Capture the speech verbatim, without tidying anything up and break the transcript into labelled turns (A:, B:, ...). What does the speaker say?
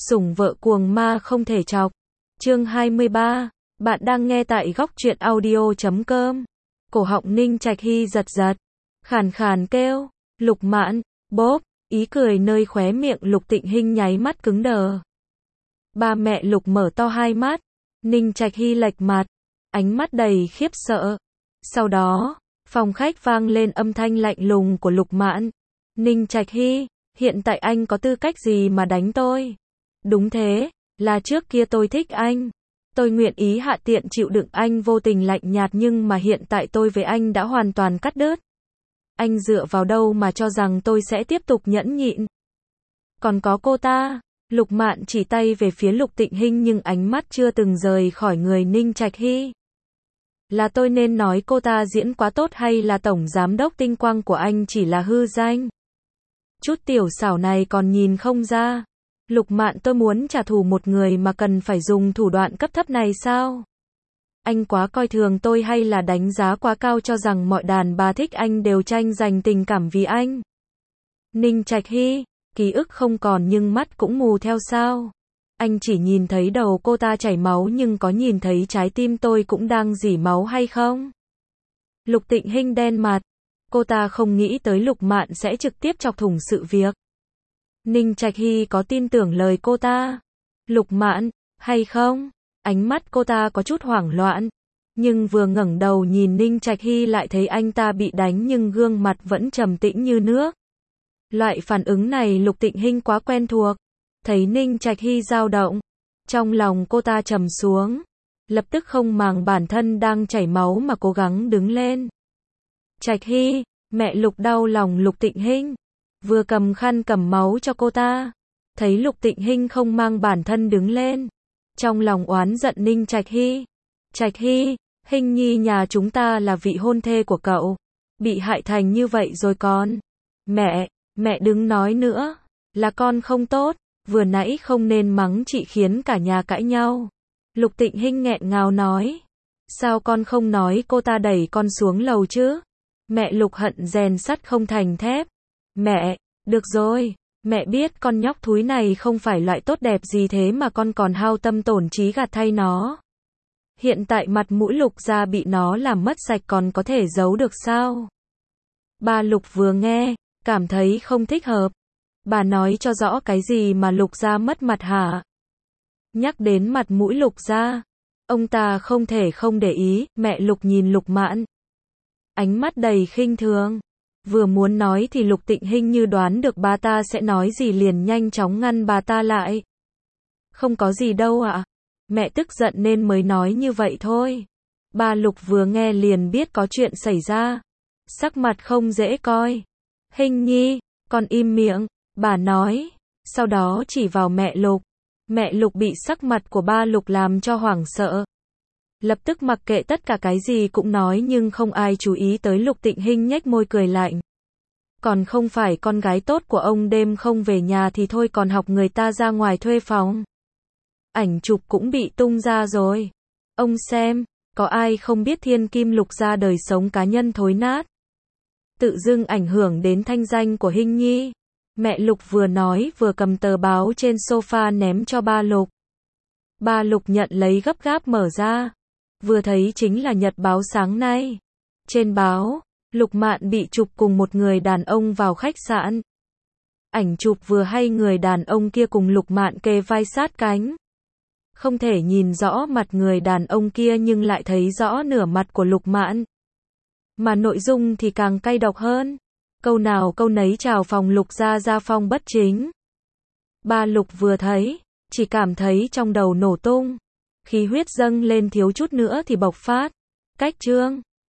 A: Sủng vợ cuồng ma không thể chọc. Chương hai mươi ba. Bạn đang nghe tại góc truyện audio chấm com. Cổ họng Ninh Trạch Hy giật giật. Khàn khàn kêu. Lục Mạn. Bốp. Ý cười nơi khóe miệng Lục Tịnh Hinh nháy mắt cứng đờ. Ba mẹ Lục mở to hai mắt. Ninh Trạch Hy lệch mặt. Ánh mắt đầy khiếp sợ. Sau đó, phòng khách vang lên âm thanh lạnh lùng của Lục Mạn. Ninh Trạch Hy, hiện tại anh có tư cách gì mà đánh tôi? Đúng thế, là trước kia tôi thích anh. Tôi nguyện ý hạ tiện chịu đựng anh vô tình lạnh nhạt, nhưng mà hiện tại tôi với anh đã hoàn toàn cắt đứt. Anh dựa vào đâu mà cho rằng tôi sẽ tiếp tục nhẫn nhịn? Còn có cô ta. Lục Mạn chỉ tay về phía Lục Tịnh Hinh nhưng ánh mắt chưa từng rời khỏi người Ninh Trạch Hy. Là tôi nên nói cô ta diễn quá tốt hay là tổng giám đốc tinh quang của anh chỉ là hư danh? Chút tiểu xảo này còn nhìn không ra. Lục Mạn, tôi muốn trả thù một người mà cần phải dùng thủ đoạn cấp thấp này sao? Anh quá coi thường tôi hay là đánh giá quá cao cho rằng mọi đàn bà thích anh đều tranh giành tình cảm vì anh? Ninh Trạch Hy, ký ức không còn nhưng mắt cũng mù theo sao? Anh chỉ nhìn thấy đầu cô ta chảy máu nhưng có nhìn thấy trái tim tôi cũng đang rỉ máu hay không? Lục Tịnh Hinh đen mặt. Cô ta không nghĩ tới Lục Mạn sẽ trực tiếp chọc thủng sự việc. Ninh Trạch Hy có tin tưởng lời cô ta? Lục Mạn, hay không? Ánh mắt cô ta có chút hoảng loạn. Nhưng vừa ngẩng đầu nhìn Ninh Trạch Hy lại thấy anh ta bị đánh nhưng gương mặt vẫn trầm tĩnh như nước. Loại phản ứng này Lục Tịnh Hinh quá quen thuộc. Thấy Ninh Trạch Hy dao động, trong lòng cô ta trầm xuống. Lập tức không màng bản thân đang chảy máu mà cố gắng đứng lên. Trạch Hy, mẹ Lục đau lòng Lục Tịnh Hinh. Vừa cầm khăn cầm máu cho cô ta. Thấy Lục Tịnh Hinh không mang bản thân đứng lên. Trong lòng oán giận Ninh Trạch Hy. Trạch Hy, Hinh nhi nhà chúng ta là vị hôn thê của cậu. Bị hại thành như vậy rồi con. Mẹ, mẹ đừng nói nữa. Là con không tốt. Vừa nãy không nên mắng chị khiến cả nhà cãi nhau. Lục Tịnh Hinh nghẹn ngào nói. Sao con không nói cô ta đẩy con xuống lầu chứ? Mẹ Lục hận rèn sắt không thành thép. Mẹ, được rồi, mẹ biết con nhóc thúi này không phải loại tốt đẹp gì thế mà con còn hao tâm tổn trí gạt thay nó. Hiện tại mặt mũi Lục gia bị nó làm mất sạch còn có thể giấu được sao? Ba Lục vừa nghe, cảm thấy không thích hợp. Bà nói cho rõ cái gì mà Lục gia mất mặt hả? Nhắc đến mặt mũi Lục gia, ông ta không thể không để ý. Mẹ Lục nhìn Lục Mạn, ánh mắt đầy khinh thường. Vừa muốn nói thì Lục Tịnh Hinh như đoán được bà ta sẽ nói gì liền nhanh chóng ngăn bà ta lại. Không có gì đâu ạ. Mẹ tức giận nên mới nói như vậy thôi. Ba Lục vừa nghe liền biết có chuyện xảy ra. Sắc mặt không dễ coi. Hinh nhi, con im miệng, bà nói. Sau đó chỉ vào mẹ Lục. Mẹ Lục bị sắc mặt của ba Lục làm cho hoảng sợ. Lập tức mặc kệ tất cả cái gì cũng nói nhưng không ai chú ý tới Lục Tịnh Hinh nhếch môi cười lạnh. Còn không phải con gái tốt của ông đêm không về nhà thì thôi còn học người ta ra ngoài thuê phòng. Ảnh chụp cũng bị tung ra rồi. Ông xem, có ai không biết thiên kim Lục gia đời sống cá nhân thối nát. Tự dưng ảnh hưởng đến thanh danh của Hinh nhi. Mẹ Lục vừa nói vừa cầm tờ báo trên sofa ném cho ba Lục. Ba Lục nhận lấy gấp gáp mở ra. Vừa thấy chính là nhật báo sáng nay. Trên báo, Lục Mạn bị chụp cùng một người đàn ông vào khách sạn. Ảnh chụp vừa hay người đàn ông kia cùng Lục Mạn kề vai sát cánh. Không thể nhìn rõ mặt người đàn ông kia nhưng lại thấy rõ nửa mặt của Lục Mạn. Mà nội dung thì càng cay độc hơn. Câu nào câu nấy chào phòng Lục gia gia phong bất chính. Ba Lục vừa thấy, chỉ cảm thấy trong đầu nổ tung. Khí huyết dâng lên thiếu chút nữa thì bộc phát. Cách chương